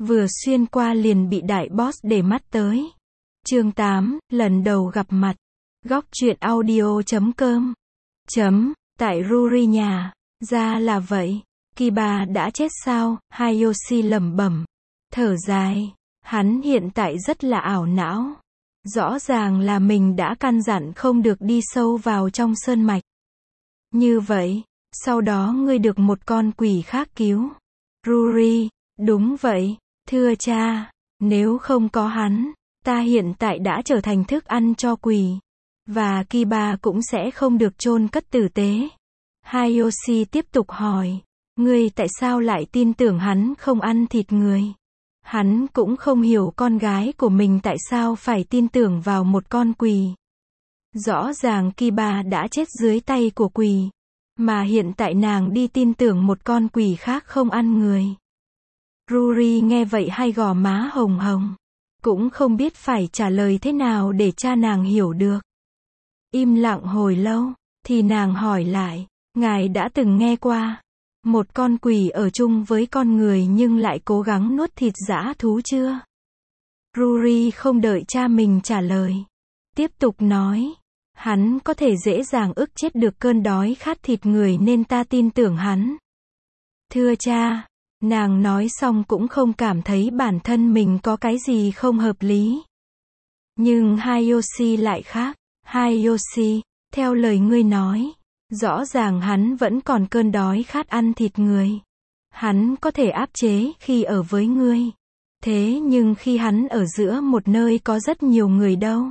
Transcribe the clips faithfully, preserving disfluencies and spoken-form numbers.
vừa xuyên qua liền bị đại boss để mắt tới. Chương tám, lần đầu gặp mặt. Góc truyện audio chấm com. Chấm, tại Ruri nhà. Ra là vậy. Kiba đã chết sao? Hayashi lẩm bẩm. Thở dài. Hắn hiện tại rất là ảo não. Rõ ràng là mình đã căn dặn không được đi sâu vào trong sơn mạch. Như vậy, sau đó ngươi được một con quỷ khác cứu. Ruri, đúng vậy, thưa cha, nếu không có hắn, ta hiện tại đã trở thành thức ăn cho quỷ. Và Kiba cũng sẽ không được chôn cất tử tế. Hayashi tiếp tục hỏi, ngươi tại sao lại tin tưởng hắn không ăn thịt người? Hắn cũng không hiểu con gái của mình tại sao phải tin tưởng vào một con quỷ. Rõ ràng Kiba đã chết dưới tay của quỷ, mà hiện tại nàng đi tin tưởng một con quỷ khác không ăn người. Ruri nghe vậy hai gò má hồng hồng, cũng không biết phải trả lời thế nào để cha nàng hiểu được. Im lặng hồi lâu, thì nàng hỏi lại, ngài đã từng nghe qua một con quỷ ở chung với con người nhưng lại cố gắng nuốt thịt dã thú chưa? Ruri không đợi cha mình trả lời, tiếp tục nói, hắn có thể dễ dàng ức chết được cơn đói khát thịt người nên ta tin tưởng hắn. Thưa cha, nàng nói xong cũng không cảm thấy bản thân mình có cái gì không hợp lý. Nhưng Hayashi lại khác. Hayashi, theo lời ngươi nói, rõ ràng hắn vẫn còn cơn đói khát ăn thịt người. Hắn có thể áp chế khi ở với ngươi. Thế nhưng khi hắn ở giữa một nơi có rất nhiều người đâu?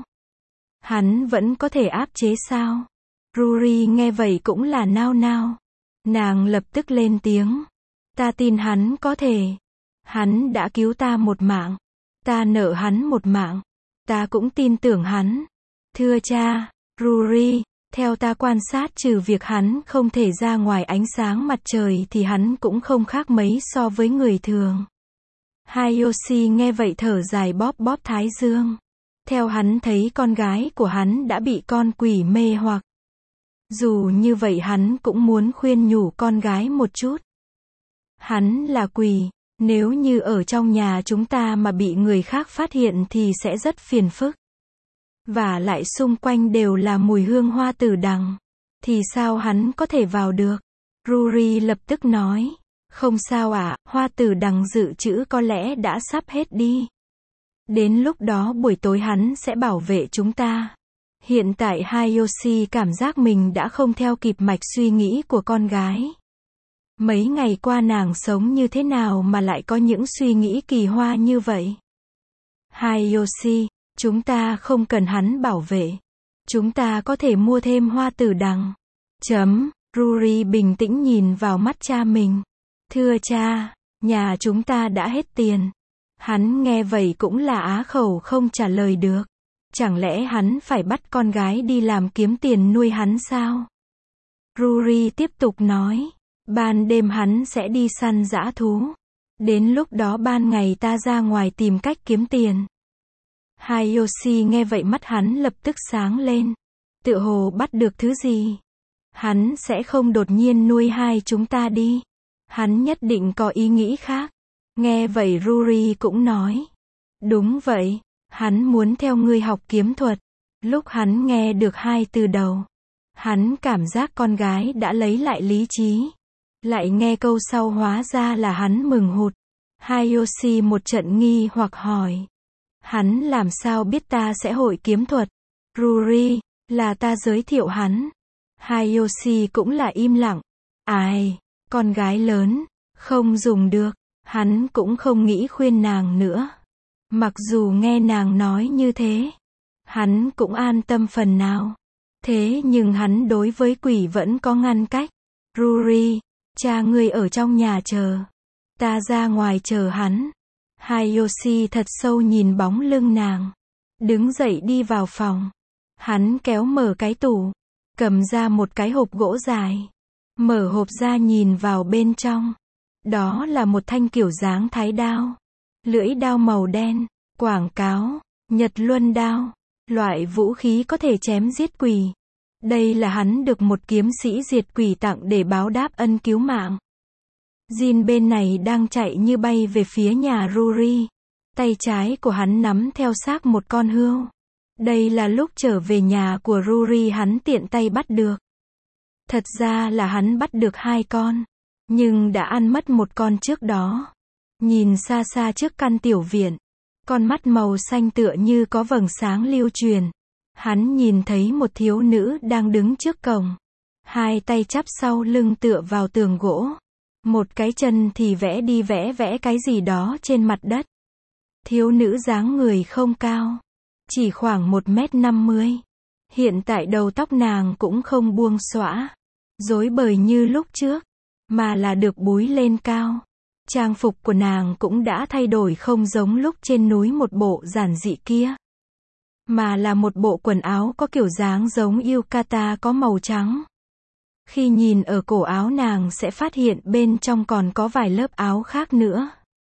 Hắn vẫn có thể áp chế sao? Ruri nghe vậy cũng là nao nao. Nàng lập tức lên tiếng. Ta tin hắn có thể. Hắn đã cứu ta một mạng. Ta nợ hắn một mạng. Ta cũng tin tưởng hắn. Thưa cha, Ruri, theo ta quan sát trừ việc hắn không thể ra ngoài ánh sáng mặt trời thì hắn cũng không khác mấy so với người thường. Hayashi nghe vậy thở dài bóp bóp thái dương. Theo hắn thấy con gái của hắn đã bị con quỷ mê hoặc. Dù như vậy hắn cũng muốn khuyên nhủ con gái một chút. Hắn là quỷ, nếu như ở trong nhà chúng ta mà bị người khác phát hiện thì sẽ rất phiền phức. Và lại xung quanh đều là mùi hương hoa tử đằng. Thì sao hắn có thể vào được? Ruri lập tức nói. Không sao ạ, à, hoa tử đằng dự trữ có lẽ đã sắp hết đi. Đến lúc đó buổi tối hắn sẽ bảo vệ chúng ta. Hiện tại Hayashi cảm giác mình đã không theo kịp mạch suy nghĩ của con gái. Mấy ngày qua nàng sống như thế nào mà lại có những suy nghĩ kỳ hoa như vậy? Hayashi, chúng ta không cần hắn bảo vệ. Chúng ta có thể mua thêm hoa tử đằng. Chấm, Ruri bình tĩnh nhìn vào mắt cha mình. Thưa cha, nhà chúng ta đã hết tiền. Hắn nghe vậy cũng là á khẩu không trả lời được. Chẳng lẽ hắn phải bắt con gái đi làm kiếm tiền nuôi hắn sao? Ruri tiếp tục nói. Ban đêm hắn sẽ đi săn dã thú. Đến lúc đó ban ngày ta ra ngoài tìm cách kiếm tiền. Hayashi nghe vậy mắt hắn lập tức sáng lên. Tựa hồ bắt được thứ gì. Hắn sẽ không đột nhiên nuôi hai chúng ta đi. Hắn nhất định có ý nghĩ khác. Nghe vậy Ruri cũng nói. Đúng vậy, hắn muốn theo ngươi học kiếm thuật. Lúc hắn nghe được hai từ đầu, hắn cảm giác con gái đã lấy lại lý trí. Lại nghe câu sau hóa ra là hắn mừng hụt. Hayashi một trận nghi hoặc hỏi. Hắn làm sao biết ta sẽ hội kiếm thuật? Ruri, là ta giới thiệu hắn. Hayashi cũng là im lặng. Ai, con gái lớn, không dùng được. Hắn cũng không nghĩ khuyên nàng nữa. Mặc dù nghe nàng nói như thế, hắn cũng an tâm phần nào. Thế nhưng hắn đối với quỷ vẫn có ngăn cách. Ruri, cha ngươi ở trong nhà chờ. Ta ra ngoài chờ hắn. Hayashi thật sâu nhìn bóng lưng nàng. Đứng dậy đi vào phòng. Hắn kéo mở cái tủ. Cầm ra một cái hộp gỗ dài. Mở hộp ra nhìn vào bên trong. Đó là một thanh kiểu dáng thái đao. Lưỡi đao màu đen. Quảng cáo. Nhật luân đao. Loại vũ khí có thể chém giết quỷ. Đây là hắn được một kiếm sĩ diệt quỷ tặng để báo đáp ân cứu mạng. Jin bên này đang chạy như bay về phía nhà Ruri. Tay trái của hắn nắm theo xác một con hươu. Đây là lúc trở về nhà của Ruri hắn tiện tay bắt được. Thật ra là hắn bắt được hai con, nhưng đã ăn mất một con trước đó. Nhìn xa xa trước căn tiểu viện, con mắt màu xanh tựa như có vầng sáng lưu truyền. Hắn nhìn thấy một thiếu nữ đang đứng trước cổng. Hai tay chắp sau lưng tựa vào tường gỗ. Một cái chân thì vẽ đi vẽ vẽ cái gì đó trên mặt đất. Thiếu nữ dáng người không cao, chỉ khoảng một mét năm mươi. Hiện tại đầu tóc nàng cũng không buông xõa, rối bời như lúc trước, mà là được búi lên cao. Trang phục của nàng cũng đã thay đổi, không giống lúc trên núi một bộ giản dị kia, mà là một bộ quần áo có kiểu dáng giống yukata có màu trắng. Khi nhìn ở cổ áo nàng sẽ phát hiện bên trong còn có vài lớp áo khác nữa.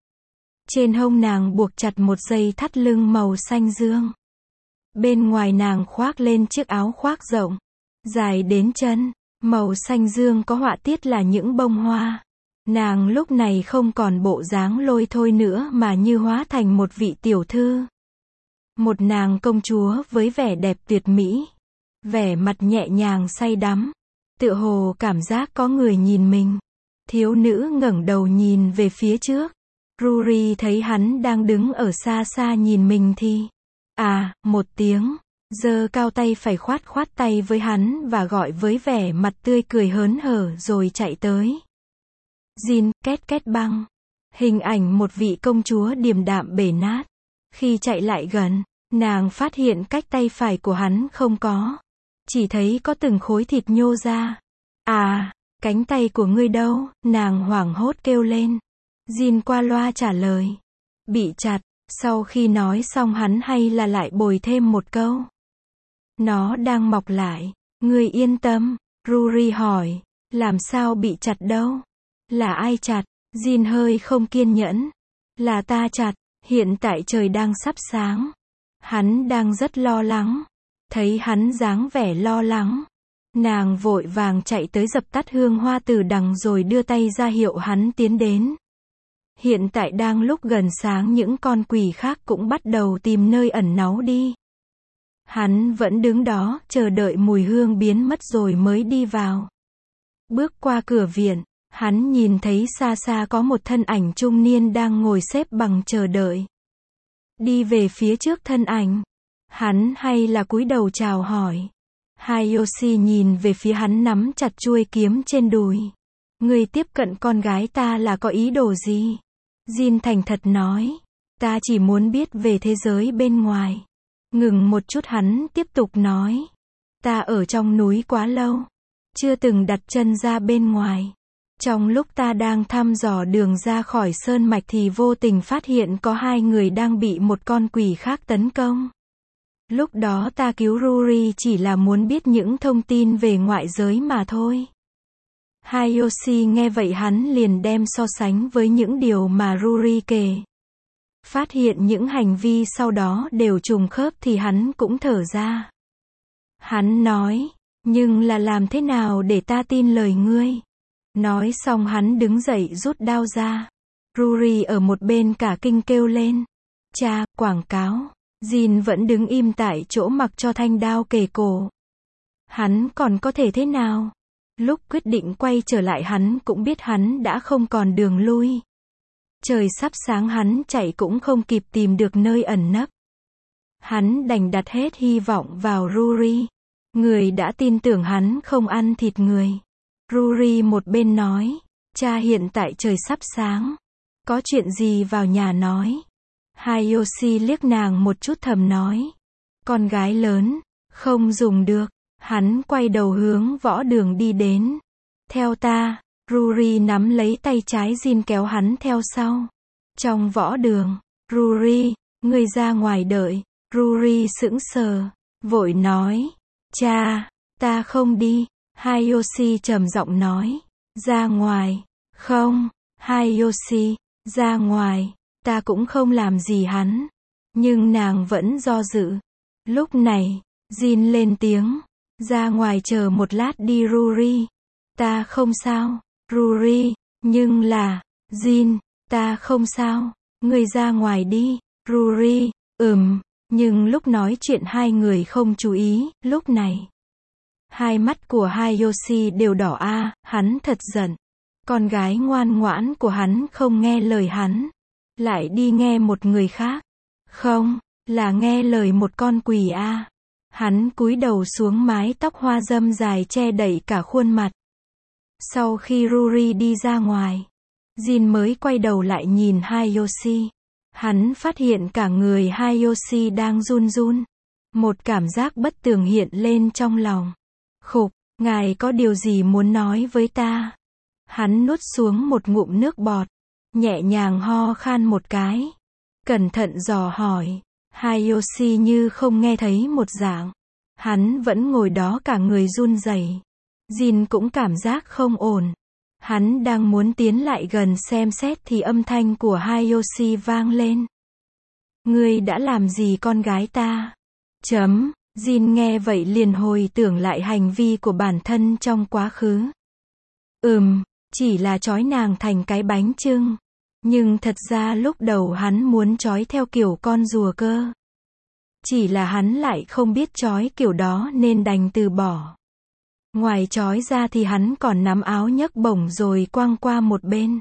Trên hông nàng buộc chặt một dây thắt lưng màu xanh dương. Bên ngoài nàng khoác lên chiếc áo khoác rộng, dài đến chân, màu xanh dương có họa tiết là những bông hoa. Nàng lúc này không còn bộ dáng lôi thôi nữa mà như hóa thành một vị tiểu thư. Một nàng công chúa với vẻ đẹp tuyệt mỹ. Vẻ mặt nhẹ nhàng say đắm. Tựa hồ cảm giác có người nhìn mình. Thiếu nữ ngẩng đầu nhìn về phía trước. Ruri thấy hắn đang đứng ở xa xa nhìn mình thì à, một tiếng, giơ cao tay phải khoát khoát tay với hắn và gọi với vẻ mặt tươi cười hớn hở rồi chạy tới. Jin, két két băng. Hình ảnh một vị công chúa điềm đạm bể nát. Khi chạy lại gần, nàng phát hiện cách tay phải của hắn không có. Chỉ thấy có từng khối thịt nhô ra. À, cánh tay của ngươi đâu? Nàng hoảng hốt kêu lên. Jin qua loa trả lời. Bị chặt. Sau khi nói xong hắn hay là lại bồi thêm một câu. Nó đang mọc lại. Ngươi yên tâm. Ruri hỏi. Làm sao bị chặt đâu? Là ai chặt? Jin hơi không kiên nhẫn. Là ta chặt. Hiện tại trời đang sắp sáng. Hắn đang rất lo lắng. Thấy hắn dáng vẻ lo lắng, nàng vội vàng chạy tới dập tắt hương hoa từ đằng rồi đưa tay ra hiệu hắn tiến đến. Hiện tại đang lúc gần sáng, những con quỷ khác cũng bắt đầu tìm nơi ẩn náu đi. Hắn vẫn đứng đó, chờ đợi mùi hương biến mất rồi mới đi vào. Bước qua cửa viện, hắn nhìn thấy xa xa có một thân ảnh trung niên đang ngồi xếp bằng chờ đợi. Đi về phía trước thân ảnh, hắn hay là cúi đầu chào hỏi. Hayashi nhìn về phía hắn nắm chặt chuôi kiếm trên đùi. Ngươi tiếp cận con gái ta là có ý đồ gì? Jin thành thật nói. Ta chỉ muốn biết về thế giới bên ngoài. Ngừng một chút hắn tiếp tục nói. Ta ở trong núi quá lâu. Chưa từng đặt chân ra bên ngoài. Trong lúc ta đang thăm dò đường ra khỏi sơn mạch thì vô tình phát hiện có hai người đang bị một con quỷ khác tấn công. Lúc đó ta cứu Ruri chỉ là muốn biết những thông tin về ngoại giới mà thôi. Hayashi nghe vậy hắn liền đem so sánh với những điều mà Ruri kể. Phát hiện những hành vi sau đó đều trùng khớp thì hắn cũng thở ra. Hắn nói, nhưng là làm thế nào để ta tin lời ngươi? Nói xong hắn đứng dậy rút đao ra. Ruri ở một bên cả kinh kêu lên. Cha, quảng cáo. Jin vẫn đứng im tại chỗ mặc cho thanh đao kề cổ. Hắn còn có thể thế nào? Lúc quyết định quay trở lại hắn cũng biết hắn đã không còn đường lui. Trời sắp sáng hắn chạy cũng không kịp tìm được nơi ẩn nấp. Hắn đành đặt hết hy vọng vào Ruri. Người đã tin tưởng hắn không ăn thịt người. Ruri một bên nói. Cha, hiện tại trời sắp sáng. Có chuyện gì vào nhà nói. Hayashi liếc nàng một chút thầm nói. Con gái lớn, không dùng được. Hắn quay đầu hướng võ đường đi đến. Theo ta. Ruri nắm lấy tay trái Jin kéo hắn theo sau. Trong võ đường. Ruri, ngươi ra ngoài đợi. Ruri sững sờ. Vội nói. Cha, ta không đi. Hayashi trầm giọng nói. Ra ngoài. Không. Hayashi, ra ngoài. Ta cũng không làm gì hắn. Nhưng nàng vẫn do dự. Lúc này, Jin lên tiếng. Ra ngoài chờ một lát đi Ruri. Ta không sao. Ruri, Nhưng là, Jin, ta không sao, ngươi ra ngoài đi, Ruri, ừm, nhưng lúc nói chuyện hai người không chú ý, lúc này. Hai mắt của Hayashi đều đỏ a, hắn thật giận. Con gái ngoan ngoãn của hắn không nghe lời hắn, lại đi nghe một người khác. Không, là nghe lời một con quỷ a. Hắn cúi đầu xuống mái tóc hoa dâm dài che đậy cả khuôn mặt. Sau khi Ruri đi ra ngoài, Jin mới quay đầu lại nhìn Hayashi. Hắn phát hiện cả người Hayashi đang run run. Một cảm giác bất tường hiện lên trong lòng. Khục, ngài có điều gì muốn nói với ta? Hắn nuốt xuống một ngụm nước bọt, nhẹ nhàng ho khan một cái. Cẩn thận dò hỏi, Hayashi như không nghe thấy một dạng. Hắn vẫn ngồi đó cả người run rẩy. Jin cũng cảm giác không ổn. Hắn đang muốn tiến lại gần xem xét thì âm thanh của Hayashi vang lên. Ngươi đã làm gì con gái ta? Chấm, Jin nghe vậy liền hồi tưởng lại hành vi của bản thân trong quá khứ. Ừm, chỉ là trói nàng thành cái bánh chưng. Nhưng thật ra lúc đầu hắn muốn trói theo kiểu con rùa cơ. Chỉ là hắn lại không biết trói kiểu đó nên đành từ bỏ. Ngoài trói ra thì hắn còn nắm áo nhấc bổng rồi quăng qua một bên.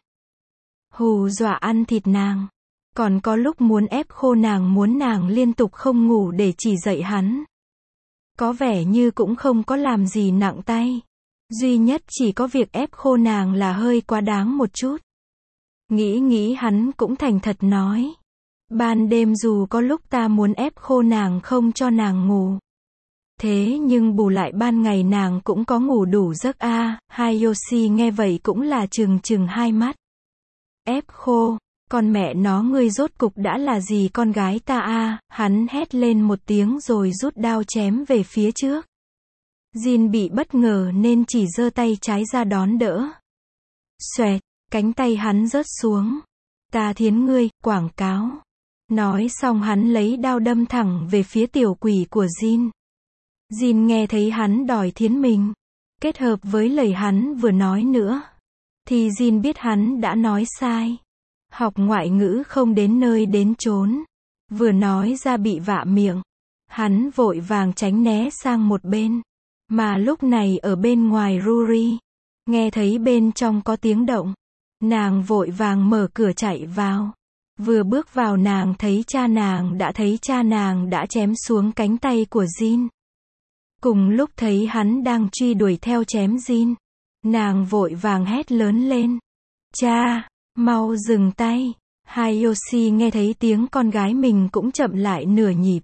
Hù dọa ăn thịt nàng. Còn có lúc muốn ép khô nàng, muốn nàng liên tục không ngủ để chỉ dạy hắn. Có vẻ như cũng không có làm gì nặng tay. Duy nhất chỉ có việc ép khô nàng là hơi quá đáng một chút. Nghĩ nghĩ hắn cũng thành thật nói. Ban đêm dù có lúc ta muốn ép khô nàng không cho nàng ngủ. Thế nhưng bù lại ban ngày nàng cũng có ngủ đủ giấc a. À. Hayashi nghe vậy cũng là trừng trừng hai mắt. Ép khô, con mẹ nó ngươi rốt cục đã là gì con gái ta a? À. Hắn hét lên một tiếng rồi rút đao chém về phía trước. Jin bị bất ngờ nên chỉ giơ tay trái ra đón đỡ. Xoẹt, cánh tay hắn rớt xuống. Ta thiến ngươi, quảng cáo. Nói xong hắn lấy đao đâm thẳng về phía tiểu quỷ của Jin. Jin nghe thấy hắn đòi thiến mình, kết hợp với lời hắn vừa nói nữa, thì Jin biết hắn đã nói sai. Học ngoại ngữ không đến nơi đến chốn. Vừa nói ra bị vạ miệng. Hắn vội vàng tránh né sang một bên. Mà lúc này ở bên ngoài Ruri, nghe thấy bên trong có tiếng động. Nàng vội vàng mở cửa chạy vào. Vừa bước vào nàng thấy cha nàng đã thấy cha nàng đã chém xuống cánh tay của Jin. Cùng lúc thấy hắn đang truy đuổi theo chém Jin, nàng vội vàng hét lớn lên. Cha, mau dừng tay. Hayashi nghe thấy tiếng con gái mình cũng chậm lại nửa nhịp.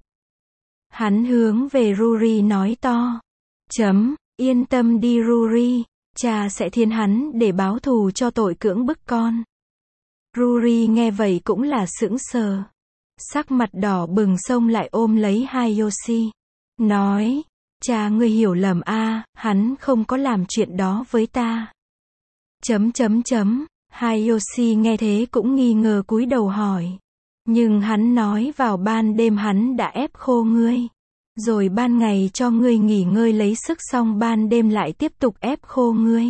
Hắn hướng về Ruri nói to. Chấm, yên tâm đi Ruri, cha sẽ thiến hắn để báo thù cho tội cưỡng bức con. Ruri nghe vậy cũng là sững sờ. Sắc mặt đỏ bừng xông lại ôm lấy Hayashi. Nói, cha ngươi hiểu lầm a, à, hắn không có làm chuyện đó với ta. Chấm chấm chấm, Hayashi nghe thế cũng nghi ngờ cúi đầu hỏi. Nhưng hắn nói vào ban đêm hắn đã ép khô ngươi. Rồi ban ngày cho ngươi nghỉ ngơi lấy sức xong ban đêm lại tiếp tục ép khô ngươi.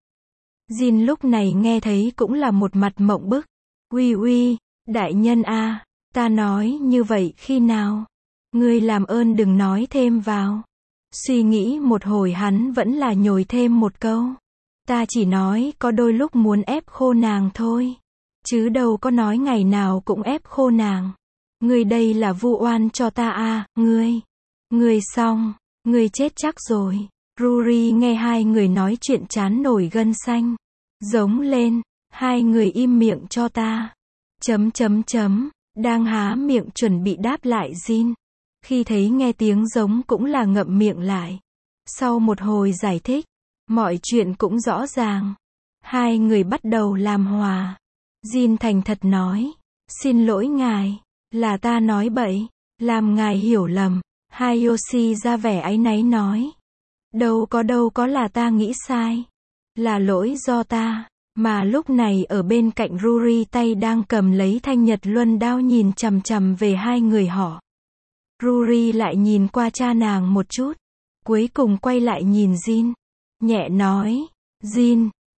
Jin lúc này nghe thấy cũng là một mặt mộng bức. Uy uy, đại nhân a, à, ta nói như vậy khi nào? Ngươi làm ơn đừng nói thêm vào. Suy nghĩ một hồi hắn vẫn là nhồi thêm một câu. Ta chỉ nói có đôi lúc muốn ép khô nàng thôi. Chứ đâu có nói ngày nào cũng ép khô nàng. Ngươi đây là vu oan cho ta a, à, ngươi. Ngươi xong, ngươi chết chắc rồi. Ruri nghe hai người nói chuyện chán nổi gân xanh. Giống lên, hai người im miệng cho ta. Chấm chấm chấm, đang há miệng chuẩn bị đáp lại Jin. Khi thấy nghe tiếng giống cũng là ngậm miệng lại. Sau một hồi giải thích, mọi chuyện cũng rõ ràng. Hai người bắt đầu làm hòa. Jin thành thật nói, xin lỗi ngài, là ta nói bậy, làm ngài hiểu lầm. Hayashi ra vẻ áy náy nói, đâu có đâu có, là ta nghĩ sai, là lỗi do ta. Mà lúc này ở bên cạnh Ruri tay đang cầm lấy thanh nhật luân đao nhìn chằm chằm về hai người họ. Ruri lại nhìn qua cha nàng một chút, cuối cùng quay lại nhìn Jin, nhẹ nói, Jin,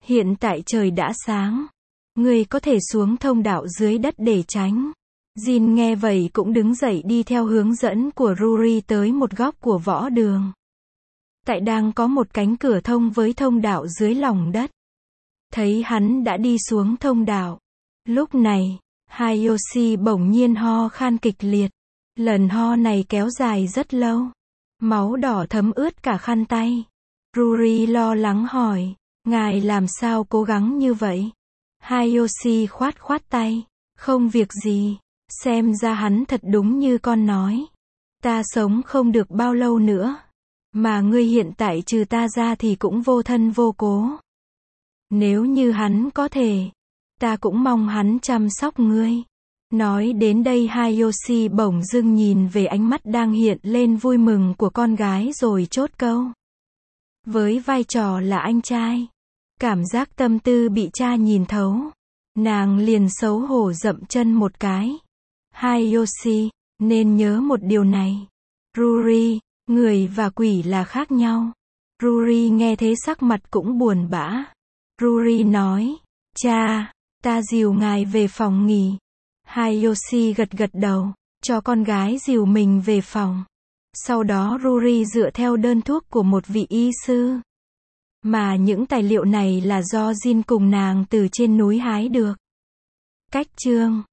Hiện tại trời đã sáng. Ngươi có thể xuống thông đạo dưới đất để tránh. Jin nghe vậy cũng đứng dậy đi theo hướng dẫn của Ruri tới một góc của võ đường. Tại đang có một cánh cửa thông với thông đạo dưới lòng đất. Thấy hắn đã đi xuống thông đạo. Lúc này, Hayashi bỗng nhiên ho khan kịch liệt. Lần ho này kéo dài rất lâu. Máu đỏ thấm ướt cả khăn tay. Ruri lo lắng hỏi, ngài làm sao cố gắng như vậy? Hayashi khoát khoát tay, không việc gì, xem ra hắn thật đúng như con nói. Ta sống không được bao lâu nữa. Mà ngươi hiện tại trừ ta ra thì cũng vô thân vô cố. Nếu như hắn có thể, ta cũng mong hắn chăm sóc ngươi. Nói đến đây Hayashi bỗng dưng nhìn về ánh mắt đang hiện lên vui mừng của con gái rồi chốt câu. Với vai trò là anh trai, cảm giác tâm tư bị cha nhìn thấu, nàng liền xấu hổ dậm chân một cái. Hayashi, nên nhớ một điều này. Ruri, người và quỷ là khác nhau. Ruri nghe thế sắc mặt cũng buồn bã. Ruri nói, cha, ta dìu ngài về phòng nghỉ. Hayashi gật gật đầu, cho con gái dìu mình về phòng. Sau đó Ruri dựa theo đơn thuốc của một vị y sư. Mà những tài liệu này là do Jin cùng nàng từ trên núi hái được. Cách chương